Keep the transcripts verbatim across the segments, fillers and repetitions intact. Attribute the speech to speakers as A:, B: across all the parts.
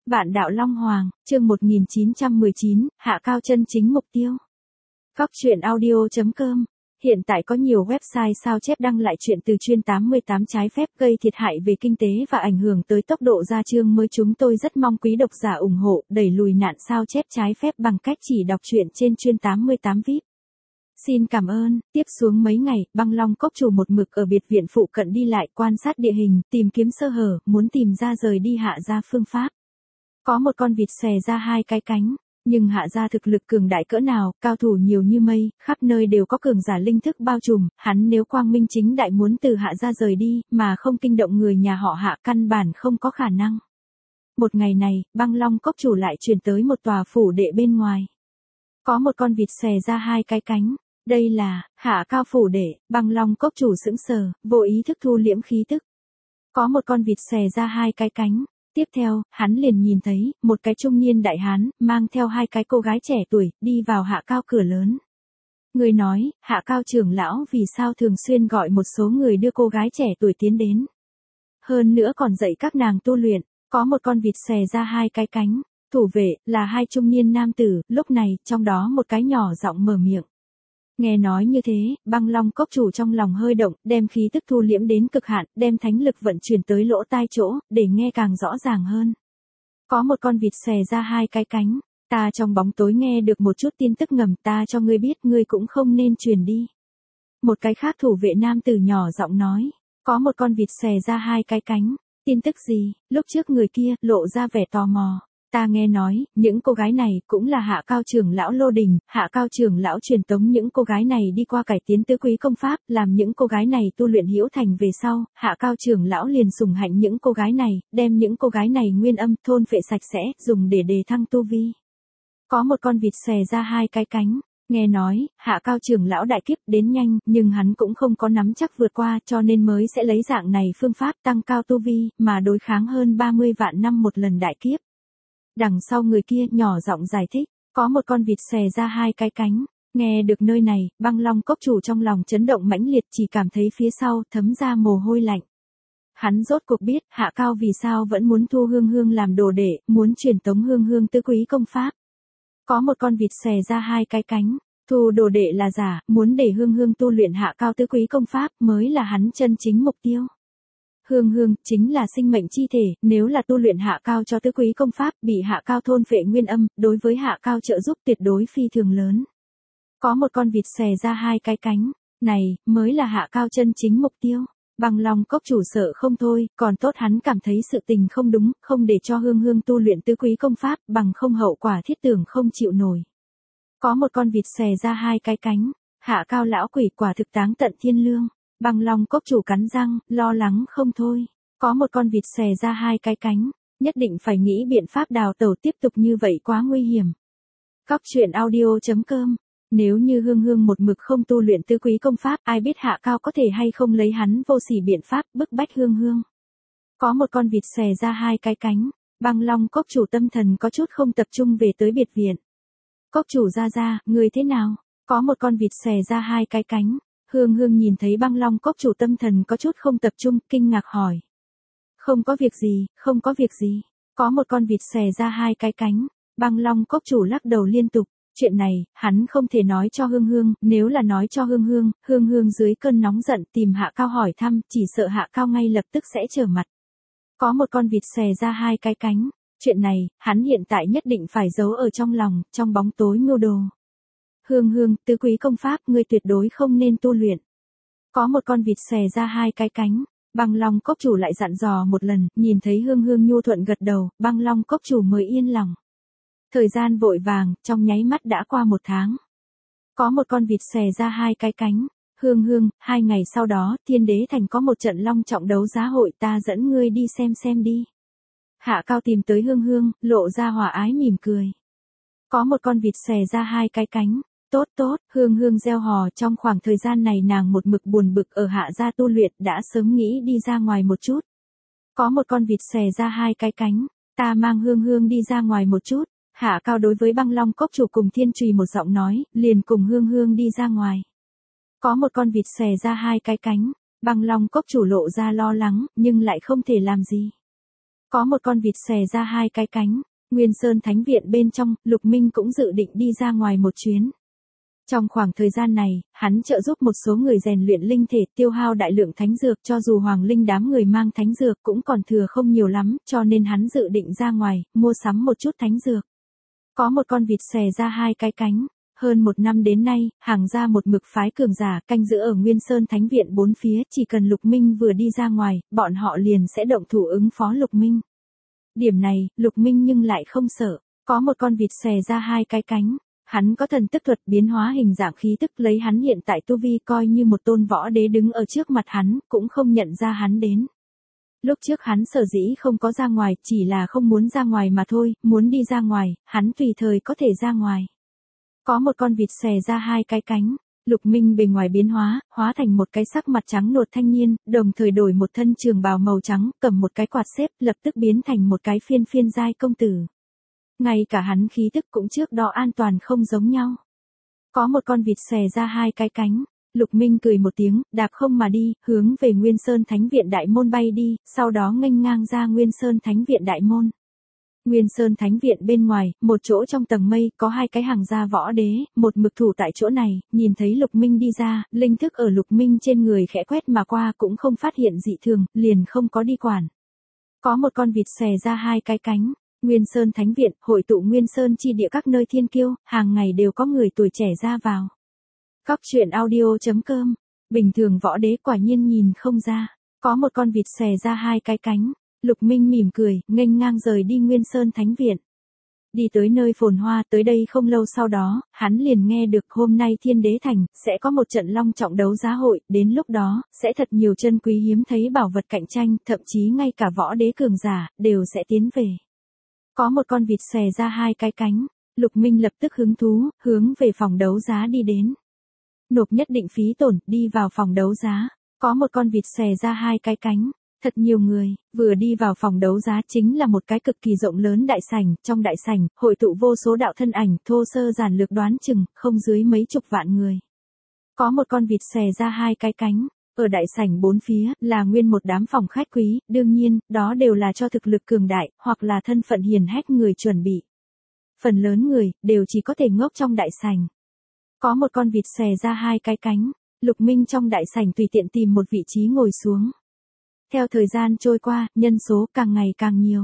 A: Vạn đạo Long Hoàng, chương một nghìn chín trăm mười chín, hạ cao chân chính mục tiêu. Góc truyện audio chấm com. Hiện tại có nhiều website sao chép đăng lại chuyện từ chuyên tám mươi tám trái phép gây thiệt hại về kinh tế và ảnh hưởng tới tốc độ gia chương mới. Chúng tôi rất mong quý độc giả ủng hộ đẩy lùi nạn sao chép trái phép bằng cách chỉ đọc truyện trên chuyên tám mươi tám vi ai pi. Xin cảm ơn. Tiếp xuống mấy ngày, Băng Long Cốc chủ một mực ở biệt viện phụ cận đi lại quan sát địa hình, tìm kiếm sơ hở, muốn tìm ra rời đi Hạ gia phương pháp. Có một con vịt xòe ra hai cái cánh, nhưng Hạ gia thực lực cường đại cỡ nào, cao thủ nhiều như mây, khắp nơi đều có cường giả linh thức bao trùm, hắn nếu quang minh chính đại muốn từ Hạ gia rời đi, mà không kinh động người nhà họ Hạ căn bản không có khả năng. Một ngày này, Băng Long Cốc chủ lại chuyển tới một tòa phủ đệ bên ngoài. Có một con vịt xòe ra hai cái cánh, đây là Hạ cao phủ đệ. Băng Long Cốc chủ sững sờ, vô ý thức thu liễm khí tức. Có một con vịt xòe ra hai cái cánh. Tiếp theo, hắn liền nhìn thấy, một cái trung niên đại hán, mang theo hai cái cô gái trẻ tuổi, đi vào Hạ cao cửa lớn. Người nói, Hạ cao trưởng lão vì sao thường xuyên gọi một số người đưa cô gái trẻ tuổi tiến đến. Hơn nữa còn dạy các nàng tu luyện, có một con vịt xòe ra hai cái cánh, thủ vệ, là hai trung niên nam tử, lúc này, trong đó một cái nhỏ giọng mở miệng. Nghe nói như thế, Băng Long Cốc chủ trong lòng hơi động, đem khí tức thu liễm đến cực hạn, đem thánh lực vận chuyển tới lỗ tai chỗ, để nghe càng rõ ràng hơn. Có một con vịt xòe ra hai cái cánh, ta trong bóng tối nghe được một chút tin tức ngầm, ta cho ngươi biết, ngươi cũng không nên truyền đi. Một cái khác thủ vệ nam tử nhỏ giọng nói, có một con vịt xòe ra hai cái cánh, tin tức gì? Lúc trước người kia lộ ra vẻ tò mò. Ta nghe nói, những cô gái này cũng là Hạ cao trưởng lão Lô Đình, Hạ cao trưởng lão truyền tống những cô gái này đi qua cải tiến tứ quý công pháp, làm những cô gái này tu luyện hữu thành về sau, Hạ cao trưởng lão liền sủng hạnh những cô gái này, đem những cô gái này nguyên âm thôn phệ sạch sẽ, dùng để đề thăng tu vi. Có một con vịt xòe ra hai cái cánh, nghe nói, Hạ cao trưởng lão đại kiếp đến nhanh, nhưng hắn cũng không có nắm chắc vượt qua, cho nên mới sẽ lấy dạng này phương pháp tăng cao tu vi, mà đối kháng hơn ba mươi vạn năm một lần đại kiếp. Đằng sau người kia nhỏ giọng giải thích, có một con vịt xòe ra hai cái cánh. Nghe được nơi này, Băng Long Cốc chủ trong lòng chấn động mãnh liệt, chỉ cảm thấy phía sau thấm ra mồ hôi lạnh. Hắn rốt cuộc biết, Hạ cao vì sao vẫn muốn thu Hương Hương làm đồ đệ, muốn truyền tống Hương Hương tứ quý công pháp. Có một con vịt xòe ra hai cái cánh, thu đồ đệ là giả, muốn để Hương Hương tu luyện Hạ cao tứ quý công pháp mới là hắn chân chính mục tiêu. Hương Hương, chính là sinh mệnh chi thể, nếu là tu luyện Hạ cao cho tứ quý công pháp, bị Hạ cao thôn phệ nguyên âm, đối với Hạ cao trợ giúp tuyệt đối phi thường lớn. Có một con vịt xòe ra hai cái cánh, này, mới là Hạ cao chân chính mục tiêu. Băng Long Cốc chủ sợ không thôi, còn tốt hắn cảm thấy sự tình không đúng, không để cho Hương Hương tu luyện tứ quý công pháp, bằng không hậu quả thiết tưởng không chịu nổi. Có một con vịt xòe ra hai cái cánh, Hạ cao lão quỷ quả thực táng tận thiên lương. Băng Long Cốc chủ cắn răng, lo lắng không thôi. Có một con vịt xòe ra hai cái cánh, nhất định phải nghĩ biện pháp đào tẩu, tiếp tục như vậy quá nguy hiểm. Góc truyện audio chấm com. Nếu như Hương Hương một mực không tu luyện tứ quý công pháp, ai biết Hạ cao có thể hay không lấy hắn vô sỉ biện pháp bức bách Hương Hương. Có một con vịt xòe ra hai cái cánh, Băng Long Cốc chủ tâm thần có chút không tập trung về tới biệt viện. Cốc chủ ra ra, người thế nào? Có một con vịt xòe ra hai cái cánh. Hương Hương nhìn thấy Băng Long Cốc chủ tâm thần có chút không tập trung, kinh ngạc hỏi. Không có việc gì, không có việc gì. Có một con vịt xòe ra hai cái cánh. Băng Long Cốc chủ lắc đầu liên tục. Chuyện này, hắn không thể nói cho Hương Hương, nếu là nói cho Hương Hương, Hương Hương dưới cơn nóng giận tìm Hạ cao hỏi thăm, chỉ sợ Hạ cao ngay lập tức sẽ trở mặt. Có một con vịt xòe ra hai cái cánh. Chuyện này, hắn hiện tại nhất định phải giấu ở trong lòng, trong bóng tối mưu đồ. Hương Hương, tứ quý công pháp, ngươi tuyệt đối không nên tu luyện. Có một con vịt xòe ra hai cái cánh, Băng Long Cốc chủ lại dặn dò một lần, nhìn thấy Hương Hương nhu thuận gật đầu, Băng Long Cốc chủ mới yên lòng. Thời gian vội vàng, trong nháy mắt đã qua một tháng. Có một con vịt xòe ra hai cái cánh, Hương Hương, hai ngày sau đó, Thiên Đế Thành có một trận long trọng đấu giá hội, ta dẫn ngươi đi xem xem đi. Hạ cao tìm tới Hương Hương, lộ ra hòa ái mỉm cười. Có một con vịt xòe ra hai cái cánh. Tốt tốt, Hương Hương reo hò, trong khoảng thời gian này nàng một mực buồn bực ở Hạ gia tu luyện, đã sớm nghĩ đi ra ngoài một chút. Có một con vịt xòe ra hai cái cánh, ta mang Hương Hương đi ra ngoài một chút. Hạ cao đối với Băng Long Cốc chủ cùng Thiên Trùy một giọng nói, liền cùng Hương Hương đi ra ngoài. Có một con vịt xòe ra hai cái cánh, Băng Long Cốc chủ lộ ra lo lắng, nhưng lại không thể làm gì. Có một con vịt xòe ra hai cái cánh. Nguyên Sơn Thánh Viện bên trong, Lục Minh cũng dự định đi ra ngoài một chuyến. Trong khoảng thời gian này, hắn trợ giúp một số người rèn luyện linh thể, tiêu hao đại lượng thánh dược, cho dù hoàng linh đám người mang thánh dược cũng còn thừa không nhiều lắm, cho nên hắn dự định ra ngoài, mua sắm một chút thánh dược. Có một con vịt xòe ra hai cái cánh. Hơn một năm đến nay, hàng gia một mực phái cường giả canh giữ ở Nguyên Sơn Thánh Viện bốn phía, chỉ cần Lục Minh vừa đi ra ngoài, bọn họ liền sẽ động thủ ứng phó Lục Minh. Điểm này, Lục Minh nhưng lại không sợ. Có một con vịt xòe ra hai cái cánh. Hắn có thần tức thuật biến hóa hình dạng khí tức, lấy hắn hiện tại tu vi coi như một tôn võ đế đứng ở trước mặt hắn, cũng không nhận ra hắn đến. Lúc trước hắn sở dĩ không có ra ngoài, chỉ là không muốn ra ngoài mà thôi, muốn đi ra ngoài, hắn tùy thời có thể ra ngoài. Có một con vịt xòe ra hai cái cánh. Lục Minh bề ngoài biến hóa, hóa thành một cái sắc mặt trắng nuột thanh niên, đồng thời đổi một thân trường bào màu trắng, cầm một cái quạt xếp, lập tức biến thành một cái phiên phiên giai công tử. Ngay cả hắn khí tức cũng trước đó an toàn không giống nhau. Có một con vịt xòe ra hai cái cánh. Lục Minh cười một tiếng, đạp không mà đi, hướng về Nguyên Sơn Thánh Viện đại môn bay đi, sau đó nghênh ngang ra Nguyên Sơn Thánh Viện đại môn. Nguyên Sơn Thánh Viện bên ngoài, một chỗ trong tầng mây, có hai cái hàng gia võ đế, một mực thủ tại chỗ này, nhìn thấy Lục Minh đi ra, linh thức ở Lục Minh trên người khẽ quét mà qua cũng không phát hiện dị thường, liền không có đi quản. Có một con vịt xòe ra hai cái cánh. Nguyên Sơn Thánh Viện, hội tụ Nguyên Sơn chi địa các nơi thiên kiêu, hàng ngày đều có người tuổi trẻ ra vào. Cóc truyện audio chấm com. Bình thường võ đế quả nhiên nhìn không ra. Có một con vịt xòe ra hai cái cánh. Lục Minh mỉm cười, nghênh ngang rời đi Nguyên Sơn Thánh Viện. Đi tới nơi phồn hoa, tới đây không lâu sau đó, hắn liền nghe được hôm nay Thiên Đế Thành, sẽ có một trận long trọng đấu giá hội, đến lúc đó, sẽ thật nhiều chân quý hiếm thấy bảo vật cạnh tranh, thậm chí ngay cả võ đế cường giả, đều sẽ tiến về. Có một con vịt xòe ra hai cái cánh. Lục Minh lập tức hứng thú, hướng về phòng đấu giá đi đến. Nộp nhất định phí tổn, đi vào phòng đấu giá. Có một con vịt xòe ra hai cái cánh. Thật nhiều người, vừa đi vào phòng đấu giá chính là một cái cực kỳ rộng lớn đại sảnh, trong đại sảnh, hội tụ vô số đạo thân ảnh, thô sơ giản lược đoán chừng, không dưới mấy chục vạn người. Có một con vịt xòe ra hai cái cánh. Ở đại sảnh bốn phía, là nguyên một đám phòng khách quý, đương nhiên, đó đều là cho thực lực cường đại, hoặc là thân phận hiền hách người chuẩn bị. Phần lớn người, đều chỉ có thể ngốc trong đại sảnh. Có một con vịt xòe ra hai cái cánh. Lục Minh trong đại sảnh tùy tiện tìm một vị trí ngồi xuống. Theo thời gian trôi qua, nhân số càng ngày càng nhiều.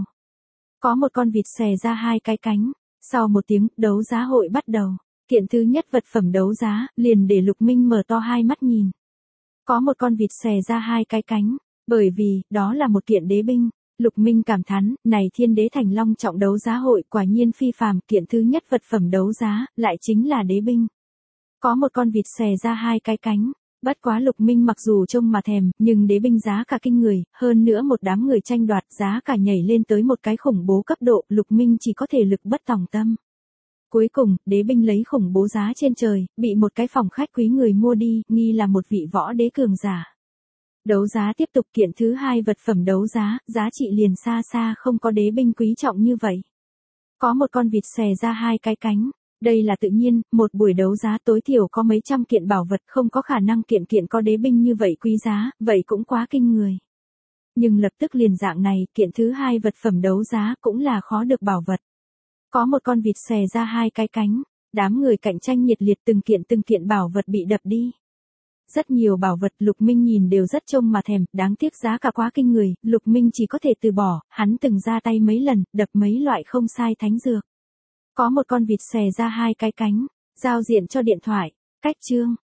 A: Có một con vịt xòe ra hai cái cánh. Sau một tiếng, đấu giá hội bắt đầu. Kiện thứ nhất vật phẩm đấu giá, liền để Lục Minh mở to hai mắt nhìn. Có một con vịt xòe ra hai cái cánh. Bởi vì, đó là một kiện đế binh. Lục Minh cảm thán, này Thiên Đế Thành long trọng đấu giá hội quả nhiên phi phàm, kiện thứ nhất vật phẩm đấu giá, lại chính là đế binh. Có một con vịt xòe ra hai cái cánh. Bất quá Lục Minh mặc dù trông mà thèm, nhưng đế binh giá cả kinh người, hơn nữa một đám người tranh đoạt, giá cả nhảy lên tới một cái khủng bố cấp độ, Lục Minh chỉ có thể lực bất tòng tâm. Cuối cùng, đế binh lấy khủng bố giá trên trời, bị một cái phòng khách quý người mua đi, nghi là một vị võ đế cường giả. Đấu giá tiếp tục, kiện thứ hai vật phẩm đấu giá, giá trị liền xa xa không có đế binh quý trọng như vậy. Có một con vịt xòe ra hai cái cánh. Đây là tự nhiên, một buổi đấu giá tối thiểu có mấy trăm kiện bảo vật, không có khả năng kiện kiện có đế binh như vậy quý giá, vậy cũng quá kinh người. Nhưng lập tức liền dạng này, kiện thứ hai vật phẩm đấu giá cũng là khó được bảo vật. Có một con vịt xòe ra hai cái cánh. Đám người cạnh tranh nhiệt liệt, từng kiện từng kiện bảo vật bị đập đi. Rất nhiều bảo vật Lục Minh nhìn đều rất trông mà thèm, đáng tiếc giá cả quá kinh người, Lục Minh chỉ có thể từ bỏ, hắn từng ra tay mấy lần, đập mấy loại không sai thánh dược. Có một con vịt xòe ra hai cái cánh. Giao diện cho điện thoại. Cách chương.